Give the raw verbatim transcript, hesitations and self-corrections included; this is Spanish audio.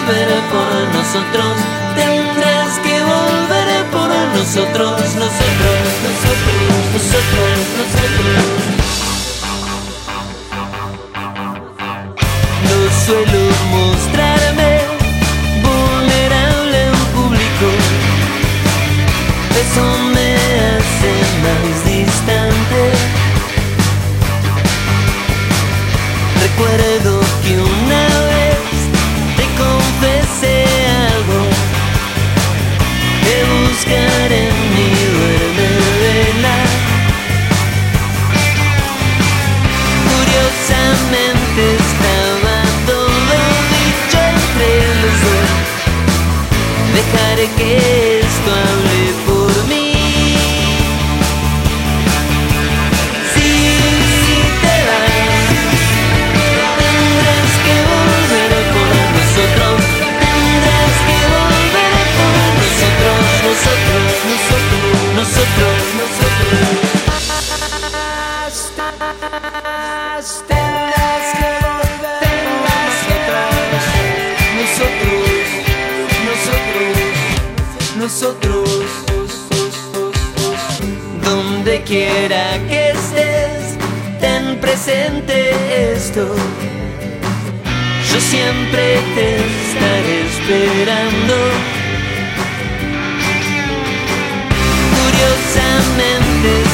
volver por nosotros, tendrás que volver por nosotros, nosotros, nosotros, nosotros, nosotros. No suelo mostrarme vulnerable en público, eso me hace más distante. Recuerdo que una vez te confesé algo que buscar en mí duerme vela. Curiosamente estaba todo dicho entre los dos. Dejaré que esto hable por mí. Si te vas, tendrás que volver por nosotros, tendrás que volver por nosotros, nosotros, nosotros, nosotros, nosotros. Tendrás que volver, tendrás que nosotros, nosotros, nosotros. Donde quiera que estés, ten presente esto. Yo siempre te estaré esperando. Curiosamente